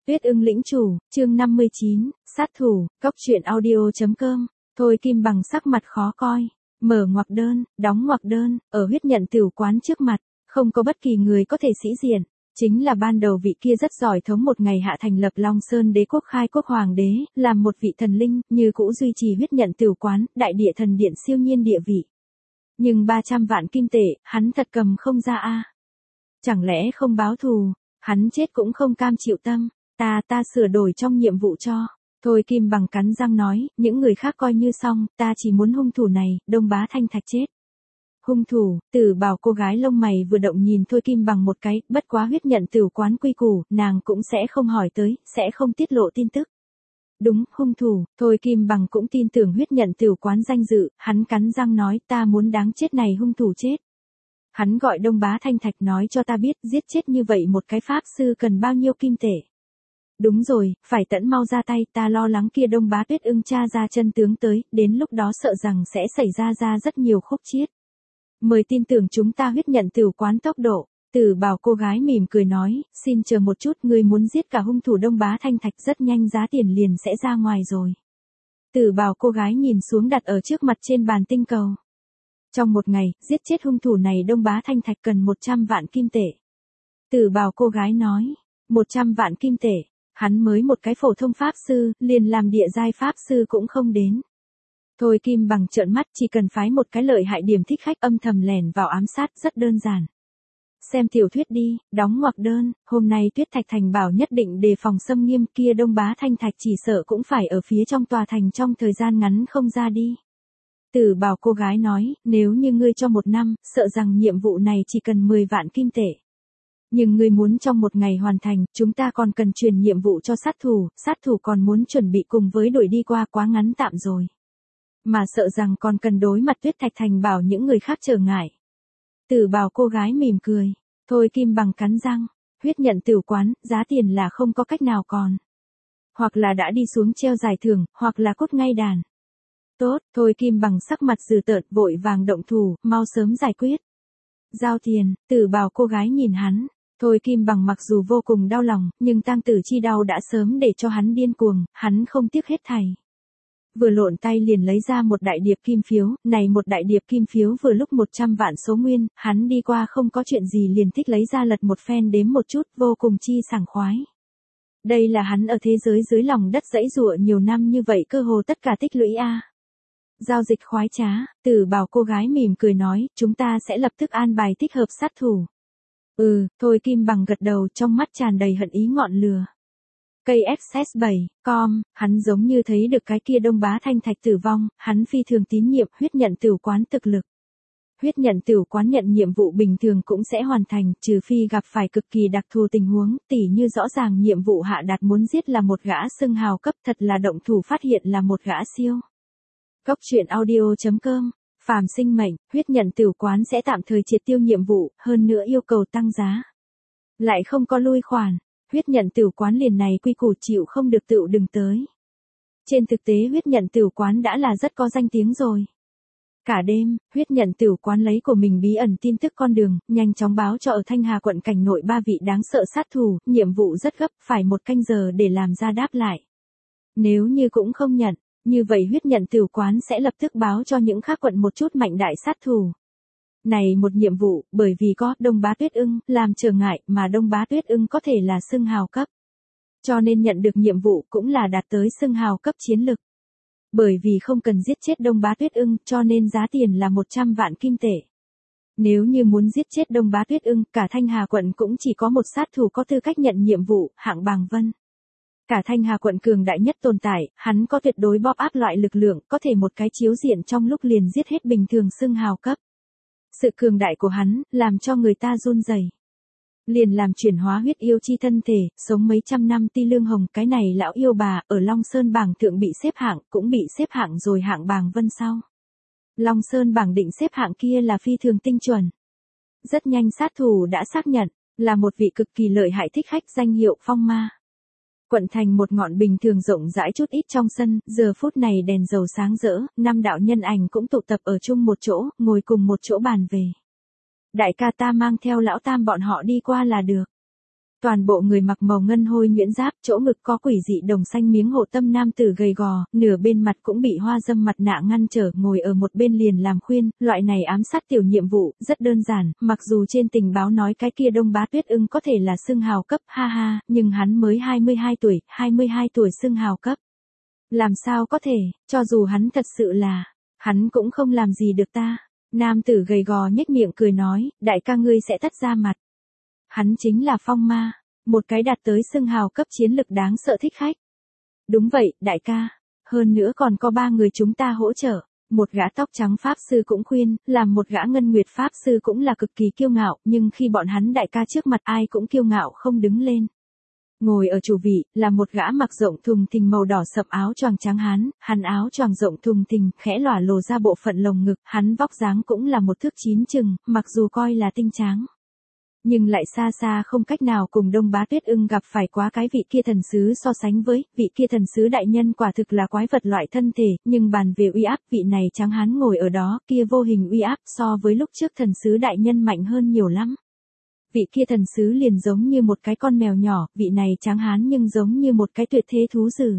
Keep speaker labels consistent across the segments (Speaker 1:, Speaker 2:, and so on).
Speaker 1: Tuyết ưng lĩnh chủ, chương 59, sát thủ, cóc truyện audio.com, Thôi Kim Bằng sắc mặt khó coi, mở ngoặc đơn, đóng ngoặc đơn, ở huyết nhận tửu quán trước mặt, không có bất kỳ người có thể sĩ diện, chính là ban đầu vị kia rất giỏi thống một ngày hạ thành lập Long Sơn đế quốc khai quốc hoàng đế, làm một vị thần linh, như cũ duy trì huyết nhận tửu quán, đại địa thần điện siêu nhiên địa vị. Nhưng 300 vạn kim tệ, hắn thật cầm không ra a. Chẳng lẽ không báo thù, hắn chết cũng không cam chịu tâm. Ta sửa đổi trong nhiệm vụ cho. Thôi Kim Bằng cắn răng nói, những người khác coi như xong, ta chỉ muốn hung thủ này, Đông Bá Thanh Thạch chết. Hung thủ, Tử Bảo cô gái lông mày vừa động nhìn Thôi Kim Bằng một cái, bất quá huyết nhận tửu quán quy củ, nàng cũng sẽ không hỏi tới, sẽ không tiết lộ tin tức. Đúng, hung thủ, Thôi Kim Bằng cũng tin tưởng huyết nhận tửu quán danh dự, hắn cắn răng nói ta muốn đáng chết này hung thủ chết. Hắn gọi Đông Bá Thanh Thạch nói cho ta biết giết chết như vậy một cái pháp sư cần bao nhiêu kim tệ. Đúng rồi, phải tẫn mau ra tay, ta lo lắng kia Đông Bá Tuyết ưng tra ra chân tướng tới, đến lúc đó sợ rằng sẽ xảy ra rất nhiều khúc chiết. Mời tin tưởng chúng ta huyết nhận tửu quán tốc độ. Tử Bảo cô gái mỉm cười nói, xin chờ một chút, ngươi muốn giết cả hung thủ Đông Bá Thanh Thạch rất nhanh giá tiền liền sẽ ra ngoài rồi. Tử Bảo cô gái nhìn xuống đặt ở trước mặt trên bàn tinh cầu. Trong một ngày, giết chết hung thủ này Đông Bá Thanh Thạch cần 100 vạn kim tệ. Tử Bảo cô gái nói, 100 vạn kim tệ, hắn mới một cái phổ thông pháp sư, liền làm địa giai pháp sư cũng không đến. Thôi Kim Bằng trợn mắt, chỉ cần phái một cái lợi hại điểm thích khách âm thầm lẻn vào ám sát rất đơn giản. Xem tiểu thuyết đi, đóng ngoặc đơn, hôm nay Tuyết Thạch Thành bảo nhất định đề phòng xâm nghiêm kia Đông Bá Thanh Thạch chỉ sợ cũng phải ở phía trong tòa thành trong thời gian ngắn không ra đi. Tử Bảo cô gái nói, nếu như ngươi cho 1 năm, sợ rằng nhiệm vụ này chỉ cần 10 vạn kim tệ. Nhưng ngươi muốn trong một ngày hoàn thành, chúng ta còn cần truyền nhiệm vụ cho sát thủ còn muốn chuẩn bị cùng với đuổi đi qua quá ngắn tạm rồi. Mà sợ rằng còn cần đối mặt Tuyết Thạch Thành bảo những người khác trở ngại. Tử Bảo cô gái mỉm cười, Thôi Kim Bằng cắn răng, huyết nhận tửu quán, giá tiền là không có cách nào còn. Hoặc là đã đi xuống treo giải thưởng, hoặc là cốt ngay đàn. Tốt, Thôi Kim Bằng sắc mặt dữ tợn vội vàng động thủ, mau sớm giải quyết. Giao tiền, Tử Bảo cô gái nhìn hắn, Thôi Kim Bằng mặc dù vô cùng đau lòng, nhưng tang tử chi đau đã sớm để cho hắn điên cuồng, hắn không tiếc hết thảy. Vừa lộn tay liền lấy ra một đại điệp kim phiếu, này một đại điệp kim phiếu vừa lúc 100 vạn số nguyên, hắn đi qua không có chuyện gì liền thích lấy ra lật một phen đếm một chút, vô cùng chi sảng khoái. Đây là hắn ở thế giới dưới lòng đất dãy dụa nhiều năm như vậy cơ hồ tất cả tích lũy a. Giao dịch khoái trá, Tử Bảo cô gái mỉm cười nói, chúng ta sẽ lập tức an bài thích hợp sát thủ. Thôi Kim Bằng gật đầu trong mắt tràn đầy hận ý ngọn lửa. Cây FS7.com, hắn giống như thấy được cái kia Đông Bá Thanh Thạch tử vong, hắn phi thường tín nhiệm huyết nhận tửu quán thực lực. Huyết nhận tửu quán nhận nhiệm vụ bình thường cũng sẽ hoàn thành, trừ phi gặp phải cực kỳ đặc thù tình huống, tỉ như rõ ràng nhiệm vụ hạ đạt muốn giết là một gã xưng hào cấp, thật là động thủ phát hiện là một gã siêu. Cóc truyện audio.com, phàm sinh mệnh, huyết nhận tửu quán sẽ tạm thời triệt tiêu nhiệm vụ, hơn nữa yêu cầu tăng giá. Lại không có lui khoản, huyết nhận tửu quán liền này quy củ chịu không được tựu đừng tới. Trên thực tế huyết nhận tửu quán đã là rất có danh tiếng rồi. Cả đêm, huyết nhận tửu quán lấy của mình bí ẩn tin tức con đường, nhanh chóng báo cho ở Thanh Hà quận cảnh nội 3 vị đáng sợ sát thủ, nhiệm vụ rất gấp, phải 1 canh giờ để làm ra đáp lại. Nếu như cũng không nhận, như vậy huyết nhận tửu quán sẽ lập tức báo cho những khác quận một chút mạnh đại sát thủ. Này một nhiệm vụ, bởi vì có Đông Bá Tuyết ưng làm trở ngại mà Đông Bá Tuyết ưng có thể là xưng hào cấp. Cho nên nhận được nhiệm vụ cũng là đạt tới xưng hào cấp chiến lực. Bởi vì không cần giết chết Đông Bá Tuyết ưng cho nên giá tiền là 100 vạn kim tệ. Nếu như muốn giết chết Đông Bá Tuyết ưng, cả Thanh Hà quận cũng chỉ có một sát thủ có tư cách nhận nhiệm vụ, hạng Bàng Vân. Cả Thanh Hà quận cường đại nhất tồn tại, hắn có tuyệt đối bóp áp loại lực lượng, có thể một cái chiếu diện trong lúc liền giết hết bình thường xưng hào cấp. Sự cường đại của hắn, làm cho người ta run rẩy. Liền làm chuyển hóa huyết yêu chi thân thể, sống mấy trăm năm ti lương hồng, cái này lão yêu bà, ở Long Sơn bảng thượng bị xếp hạng, cũng bị xếp hạng rồi hạng Bàng Vân sau. Long Sơn bảng định xếp hạng kia là phi thường tinh chuẩn. Rất nhanh sát thủ đã xác nhận, là một vị cực kỳ lợi hại thích khách danh hiệu Phong Ma. Quận thành một ngọn bình thường rộng rãi chút ít trong sân, giờ phút này đèn dầu sáng rỡ, 5 đạo nhân ảnh cũng tụ tập ở chung một chỗ, ngồi cùng một chỗ bàn về. Đại ca ta mang theo lão tam bọn họ đi qua là được. Toàn bộ người mặc màu ngân hôi nhuyễn giáp, chỗ ngực có quỷ dị đồng xanh miếng hộ tâm nam tử gầy gò, nửa bên mặt cũng bị hoa dâm mặt nạ ngăn trở, ngồi ở một bên liền làm khuyên, loại này ám sát tiểu nhiệm vụ, rất đơn giản, mặc dù trên tình báo nói cái kia Đông Bá Tuyết Ưng có thể là xưng hào cấp, ha ha, nhưng hắn mới 22 tuổi xưng hào cấp. Làm sao có thể, cho dù hắn thật sự là, hắn cũng không làm gì được ta. Nam tử gầy gò nhếch miệng cười nói, đại ca ngươi sẽ thất ra mặt. Hắn chính là Phong Ma, một cái đạt tới xưng hào cấp chiến lực đáng sợ thích khách. Đúng vậy, đại ca. Hơn nữa còn có 3 người chúng ta hỗ trợ. Một gã tóc trắng pháp sư cũng khuyên, làm một gã ngân nguyệt pháp sư cũng là cực kỳ kiêu ngạo, nhưng khi bọn hắn đại ca trước mặt ai cũng kiêu ngạo không đứng lên. Ngồi ở chủ vị, là một gã mặc rộng thùng thình màu đỏ sậm áo choàng trắng hắn áo choàng rộng thùng thình, khẽ lòa lồ ra bộ phận lồng ngực, hắn vóc dáng cũng là một thước 9 chừng, mặc dù coi là tinh tráng. Nhưng lại xa xa không cách nào cùng Đông Bá Tuyết Ưng gặp phải quá cái vị kia thần sứ so sánh với, vị kia thần sứ đại nhân quả thực là quái vật loại thân thể, nhưng bàn về uy áp vị này trắng hán ngồi ở đó, kia vô hình uy áp so với lúc trước thần sứ đại nhân mạnh hơn nhiều lắm. Vị kia thần sứ liền giống như một cái con mèo nhỏ, vị này trắng hán nhưng giống như một cái tuyệt thế thú dữ.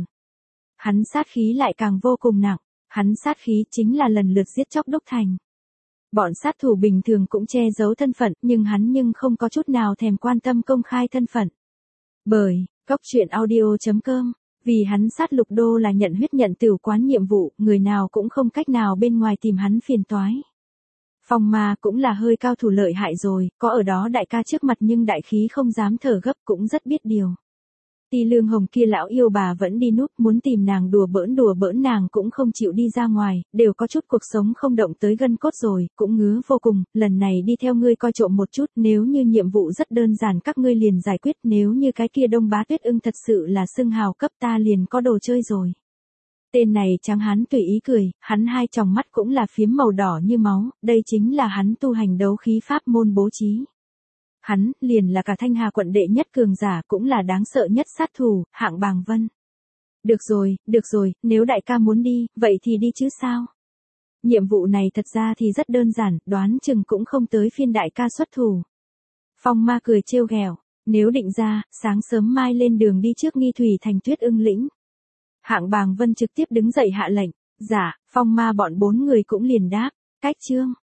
Speaker 1: Hắn sát khí lại càng vô cùng nặng, hắn sát khí chính là lần lượt giết chóc đốc thành. Bọn sát thủ bình thường cũng che giấu thân phận, nhưng hắn không có chút nào thèm quan tâm công khai thân phận. Bởi, Cóc Truyện Audio.com, vì hắn sát Lục Đô là nhận huyết nhận tửu quán nhiệm vụ, người nào cũng không cách nào bên ngoài tìm hắn phiền toái. Phong Ma cũng là hơi cao thủ lợi hại rồi, có ở đó đại ca trước mặt nhưng đại khí không dám thở gấp cũng rất biết điều. Ti Lương Hồng kia lão yêu bà vẫn đi núp, muốn tìm nàng đùa bỡn nàng cũng không chịu đi ra ngoài, đều có chút cuộc sống không động tới gân cốt rồi, cũng ngứa vô cùng, lần này đi theo ngươi coi trộm một chút, nếu như nhiệm vụ rất đơn giản các ngươi liền giải quyết, nếu như cái kia Đông Bá Tuyết Ưng thật sự là xưng hào cấp ta liền có đồ chơi rồi. Tên này trắng hắn tùy ý cười, hắn hai tròng mắt cũng là phiếm màu đỏ như máu, đây chính là hắn tu hành đấu khí pháp môn bố trí. Hắn, liền là cả Thanh Hà quận đệ nhất cường giả cũng là đáng sợ nhất sát thủ, Hạng Bàng Vân. Được rồi, nếu đại ca muốn đi, vậy thì đi chứ sao? Nhiệm vụ này thật ra thì rất đơn giản, đoán chừng cũng không tới phiên đại ca xuất thủ. Phong Ma cười trêu ghẹo, nếu định ra, sáng sớm mai lên đường đi trước Nghi Thủy thành Tuyết Ưng lĩnh. Hạng Bàng Vân trực tiếp đứng dậy hạ lệnh, dạ, Phong Ma bọn 4 người cũng liền đáp, cách chương.